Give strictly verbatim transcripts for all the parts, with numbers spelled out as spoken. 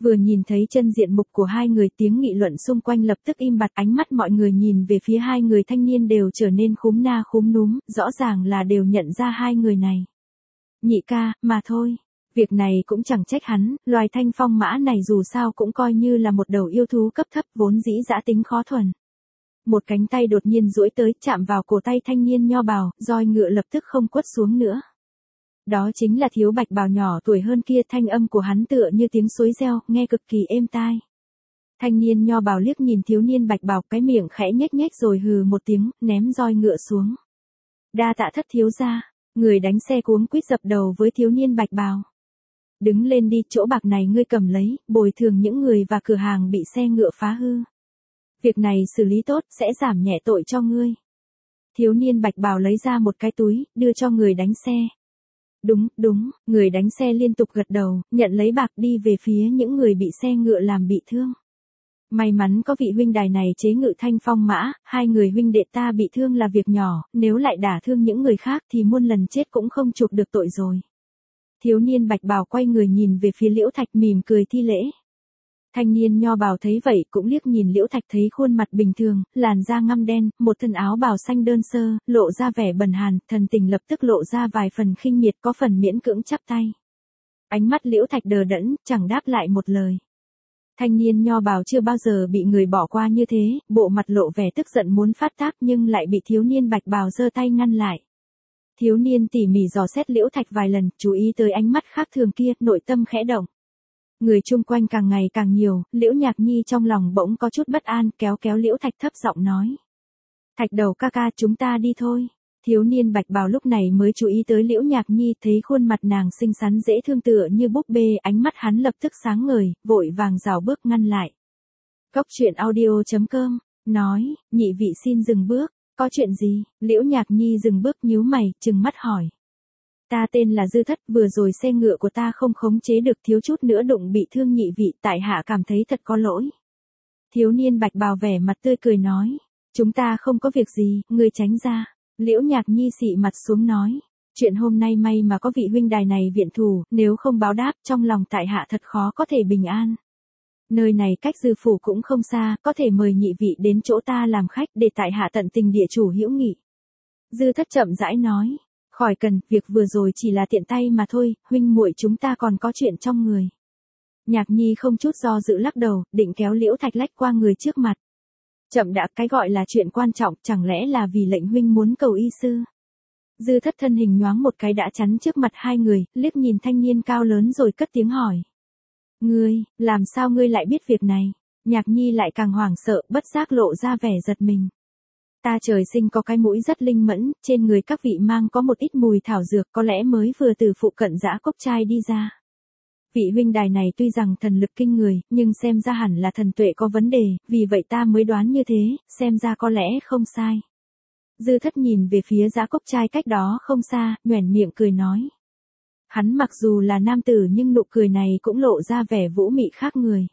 Vừa nhìn thấy chân diện mục của hai người, tiếng nghị luận xung quanh lập tức im bặt, ánh mắt mọi người nhìn về phía hai người thanh niên đều trở nên khúm na khúm núm, rõ ràng là đều nhận ra hai người này. Nhị ca, mà thôi. Việc này cũng chẳng trách hắn, loài thanh phong mã này dù sao cũng coi như là một đầu yêu thú cấp thấp vốn dĩ dã tính khó thuần. Một cánh tay đột nhiên duỗi tới chạm vào cổ tay thanh niên nho bào, roi ngựa lập tức không quất xuống nữa. Đó chính là thiếu bạch bào nhỏ tuổi hơn kia, thanh âm của hắn tựa như tiếng suối reo, nghe cực kỳ êm tai. Thanh niên nho bào liếc nhìn thiếu niên bạch bào, cái miệng khẽ nhếch nhếch rồi hừ một tiếng, ném roi ngựa xuống. Đa tạ thất thiếu gia. Người đánh xe cuống quýt dập đầu với thiếu niên bạch bào. Đứng lên đi, chỗ bạc này ngươi cầm lấy, bồi thường những người và cửa hàng bị xe ngựa phá hư. Việc này xử lý tốt, sẽ giảm nhẹ tội cho ngươi. Thiếu niên bạch bào lấy ra một cái túi, đưa cho người đánh xe. Đúng, đúng, người đánh xe liên tục gật đầu, nhận lấy bạc đi về phía những người bị xe ngựa làm bị thương. May mắn có vị huynh đài này chế ngự thanh phong mã, hai người huynh đệ ta bị thương là việc nhỏ, nếu lại đả thương những người khác thì muôn lần chết cũng không chuộc được tội rồi. Thiếu niên bạch bào quay người nhìn về phía Liễu Thạch mỉm cười thi lễ. Thanh niên nho bào thấy vậy cũng liếc nhìn Liễu Thạch, thấy khuôn mặt bình thường, làn da ngăm đen, một thân áo bào xanh đơn sơ, lộ ra vẻ bần hàn, thần tình lập tức lộ ra vài phần khinh miệt, có phần miễn cưỡng chắp tay. Ánh mắt Liễu Thạch đờ đẫn, chẳng đáp lại một lời. Thanh niên nho bào chưa bao giờ bị người bỏ qua như thế, bộ mặt lộ vẻ tức giận muốn phát tác nhưng lại bị thiếu niên bạch bào giơ tay ngăn lại. Thiếu niên tỉ mỉ dò xét Liễu Thạch vài lần, chú ý tới ánh mắt khác thường kia, nội tâm khẽ động. Người chung quanh càng ngày càng nhiều, Liễu Nhạc Nhi trong lòng bỗng có chút bất an, kéo kéo Liễu Thạch thấp giọng nói. Thạch đầu ca ca, chúng ta đi thôi. Thiếu niên bạch bào lúc này mới chú ý tới Liễu Nhạc Nhi, thấy khuôn mặt nàng xinh xắn dễ thương tựa như búp bê, ánh mắt hắn lập tức sáng ngời, vội vàng rảo bước ngăn lại. Cốc truyện audio chấm com, nói, nhị vị xin dừng bước, có chuyện gì? Liễu Nhạc Nhi dừng bước nhíu mày, trừng mắt hỏi. Ta tên là Dư Thất, vừa rồi xe ngựa của ta không khống chế được, thiếu chút nữa đụng bị thương nhị vị, tại hạ cảm thấy thật có lỗi. Thiếu niên bạch bào vẻ mặt tươi cười nói, chúng ta không có việc gì, ngươi tránh ra. Liễu Nhạc Nhi xị mặt xuống nói, chuyện hôm nay may mà có vị huynh đài này viện thủ, nếu không báo đáp, trong lòng tại hạ thật khó có thể bình an. Nơi này cách Dư phủ cũng không xa, có thể mời nhị vị đến chỗ ta làm khách để tại hạ tận tình địa chủ hữu nghị. Dư Thất chậm rãi nói, khỏi cần, việc vừa rồi chỉ là tiện tay mà thôi, huynh muội chúng ta còn có chuyện trong người. Nhạc Nhi không chút do dự lắc đầu, định kéo Liễu Thạch lách qua người trước mặt. Chậm đã, cái gọi là chuyện quan trọng, chẳng lẽ là vì lệnh huynh muốn cầu y sư. Dư Thất thân hình nhoáng một cái đã chắn trước mặt hai người, liếc nhìn thanh niên cao lớn rồi cất tiếng hỏi. Ngươi, làm sao ngươi lại biết việc này? Nhạc Nhi lại càng hoảng sợ, bất giác lộ ra vẻ giật mình. Ta trời sinh có cái mũi rất linh mẫn, trên người các vị mang có một ít mùi thảo dược, có lẽ mới vừa từ phụ cận Dã Cốc Trai đi ra. Vị huynh đài này tuy rằng thần lực kinh người, nhưng xem ra hẳn là thần tuệ có vấn đề, vì vậy ta mới đoán như thế, xem ra có lẽ không sai. Dư Thất nhìn về phía Dã Cốc Trai cách đó không xa, nhoẻn miệng cười nói. Hắn mặc dù là nam tử nhưng nụ cười này cũng lộ ra vẻ vũ mị khác người.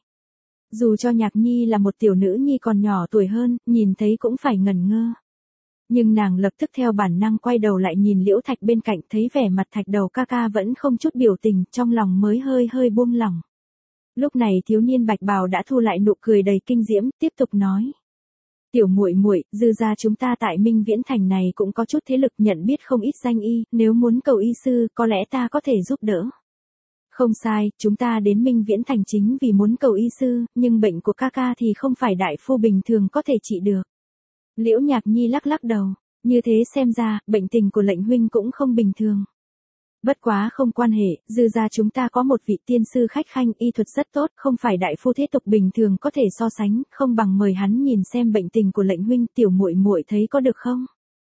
Dù cho Nhạc Nhi là một tiểu nữ nhi còn nhỏ tuổi hơn, nhìn thấy cũng phải ngẩn ngơ. Nhưng nàng lập tức theo bản năng quay đầu lại nhìn Liễu Thạch bên cạnh, thấy vẻ mặt Thạch đầu ca ca vẫn không chút biểu tình, trong lòng mới hơi hơi buông lỏng. Lúc này thiếu niên bạch bào đã thu lại nụ cười đầy kinh diễm, tiếp tục nói. Tiểu muội muội, Dư gia chúng ta tại Minh Viễn Thành này cũng có chút thế lực, nhận biết không ít danh y, nếu muốn cầu y sư, có lẽ ta có thể giúp đỡ. Không sai, chúng ta đến Minh Viễn Thành chính vì muốn cầu y sư, nhưng bệnh của ca ca thì không phải đại phu bình thường có thể trị được. Liễu Nhạc Nhi lắc lắc đầu, như thế xem ra, bệnh tình của lệnh huynh cũng không bình thường. Bất quá không quan hệ, Dư gia chúng ta có một vị tiên sư khách khanh, y thuật rất tốt, không phải đại phu thế tục bình thường có thể so sánh, không bằng mời hắn nhìn xem bệnh tình của lệnh huynh, tiểu muội muội thấy có được không?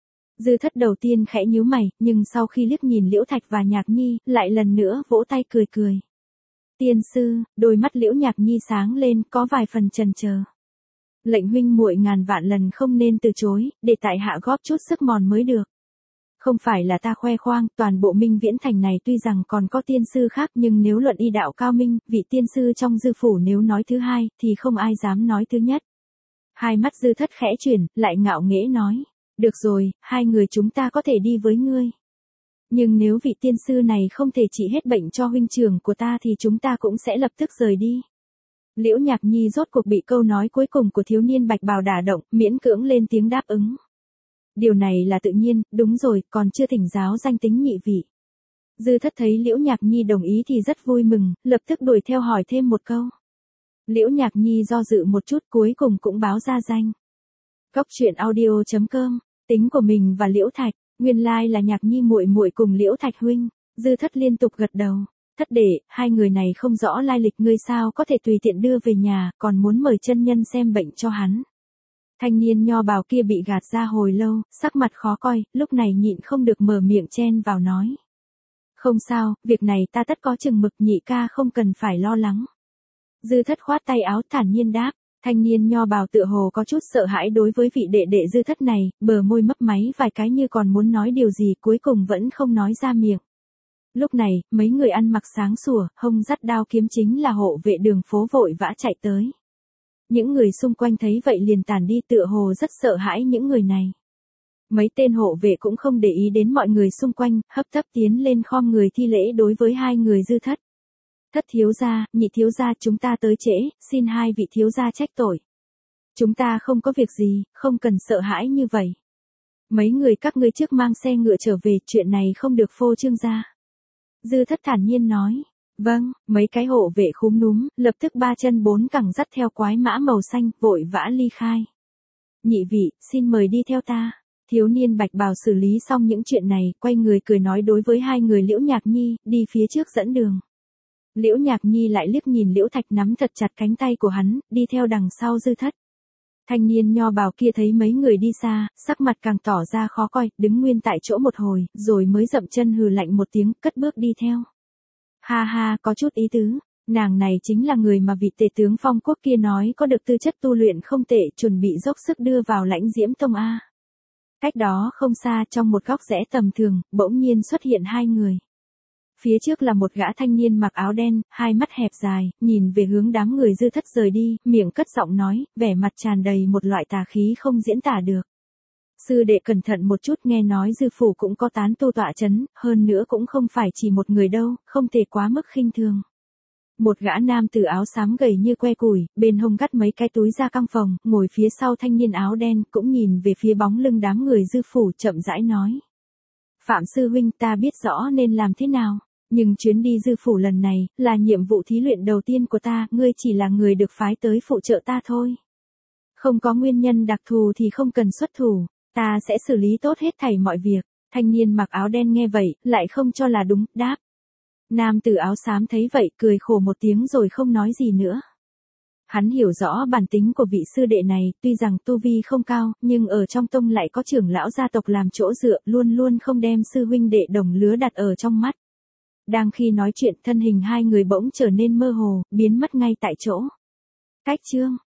Dư Thất đầu tiên khẽ nhíu mày, nhưng sau khi liếc nhìn Liễu Thạch và Nhạc Nhi, lại lần nữa vỗ tay cười cười. Tiên sư, đôi mắt Liễu Nhạc Nhi sáng lên, có vài phần chần chờ. Lệnh huynh muội ngàn vạn lần không nên từ chối, để tại hạ góp chút sức mòn mới được. Không phải là ta khoe khoang, toàn bộ Minh Viễn Thành này tuy rằng còn có tiên sư khác nhưng nếu luận y đạo cao minh, vị tiên sư trong Dư phủ nếu nói thứ hai, thì không ai dám nói thứ nhất. Hai mắt Dư Thất khẽ chuyển, lại ngạo nghễ nói. Được rồi, hai người chúng ta có thể đi với ngươi. Nhưng nếu vị tiên sư này không thể trị hết bệnh cho huynh trưởng của ta thì chúng ta cũng sẽ lập tức rời đi. Liễu Nhạc Nhi rốt cuộc bị câu nói cuối cùng của thiếu niên bạch bào đả động, miễn cưỡng lên tiếng đáp ứng. Điều này là tự nhiên, đúng rồi, còn chưa thỉnh giáo danh tính nhị vị. Dư Thất thấy Liễu Nhạc Nhi đồng ý thì rất vui mừng, lập tức đuổi theo hỏi thêm một câu. Liễu Nhạc Nhi do dự một chút cuối cùng cũng báo ra danh. Cốc truyện audio chấm com, tính của mình và Liễu Thạch, nguyên lai là Nhạc Nhi muội muội cùng Liễu Thạch huynh. Dư Thất liên tục gật đầu. Thất đệ, hai người này không rõ lai lịch ngươi sao có thể tùy tiện đưa về nhà, còn muốn mời chân nhân xem bệnh cho hắn. Thanh niên nho bào kia bị gạt ra hồi lâu, sắc mặt khó coi, lúc này nhịn không được mở miệng chen vào nói. Không sao, việc này ta tất có chừng mực, nhị ca không cần phải lo lắng. Dư Thất khoát tay áo thản nhiên đáp. Thanh niên nho bào tựa hồ có chút sợ hãi đối với vị đệ đệ Dư Thất này, bờ môi mấp máy vài cái như còn muốn nói điều gì cuối cùng vẫn không nói ra miệng. Lúc này, mấy người ăn mặc sáng sủa, hông dắt đao kiếm chính là hộ vệ đường phố vội vã chạy tới. Những người xung quanh thấy vậy liền tản đi tựa hồ rất sợ hãi những người này. Mấy tên hộ vệ cũng không để ý đến mọi người xung quanh, hấp tấp tiến lên khom người thi lễ đối với hai người Dư Thất. Thất thiếu gia, nhị thiếu gia chúng ta tới trễ, xin hai vị thiếu gia trách tội. Chúng ta không có việc gì, không cần sợ hãi như vậy. Mấy người các ngươi trước mang xe ngựa trở về, chuyện này không được phô trương ra. Dư Thất thản nhiên nói. Vâng, mấy cái hộ vệ khúm núm, lập tức ba chân bốn cẳng dắt theo quái mã màu xanh, vội vã ly khai. Nhị vị, xin mời đi theo ta. Thiếu niên bạch bào xử lý xong những chuyện này, quay người cười nói đối với hai người Liễu Nhạc Nhi, đi phía trước dẫn đường. Liễu Nhạc Nhi lại liếc nhìn Liễu Thạch nắm thật chặt cánh tay của hắn, đi theo đằng sau Dư Thất. Thanh niên nho bào kia thấy mấy người đi xa, sắc mặt càng tỏ ra khó coi, đứng nguyên tại chỗ một hồi, rồi mới dậm chân hừ lạnh một tiếng, cất bước đi theo. Ha ha, có chút ý tứ, nàng này chính là người mà vị tể tướng Phong Quốc kia nói có được tư chất tu luyện không tệ, chuẩn bị dốc sức đưa vào Lãnh Diễm Tông a. Cách đó không xa trong một góc rẽ tầm thường, bỗng nhiên xuất hiện hai người. Phía trước là một gã thanh niên mặc áo đen, hai mắt hẹp dài, nhìn về hướng đám người Dư Thất rời đi, miệng cất giọng nói, vẻ mặt tràn đầy một loại tà khí không diễn tả được. Sư đệ cẩn thận một chút, nghe nói Dư phủ cũng có tán tu tọa chấn, hơn nữa cũng không phải chỉ một người đâu, không thể quá mức khinh thường. Một gã nam tử áo xám gầy như que củi, bên hông gắt mấy cái túi da căng phồng, ngồi phía sau thanh niên áo đen, cũng nhìn về phía bóng lưng đám người Dư phủ chậm rãi nói. Phạm sư huynh, ta biết rõ nên làm thế nào. Nhưng chuyến đi Dư phủ lần này, là nhiệm vụ thí luyện đầu tiên của ta, ngươi chỉ là người được phái tới phụ trợ ta thôi. Không có nguyên nhân đặc thù thì không cần xuất thủ, ta sẽ xử lý tốt hết thảy mọi việc. Thanh niên mặc áo đen nghe vậy, lại không cho là đúng, đáp. Nam tử áo xám thấy vậy, cười khổ một tiếng rồi không nói gì nữa. Hắn hiểu rõ bản tính của vị sư đệ này, tuy rằng tu vi không cao, nhưng ở trong tông lại có trưởng lão gia tộc làm chỗ dựa, luôn luôn không đem sư huynh đệ đồng lứa đặt ở trong mắt. Đang khi nói chuyện, thân hình hai người bỗng trở nên mơ hồ, biến mất ngay tại chỗ. Cách chương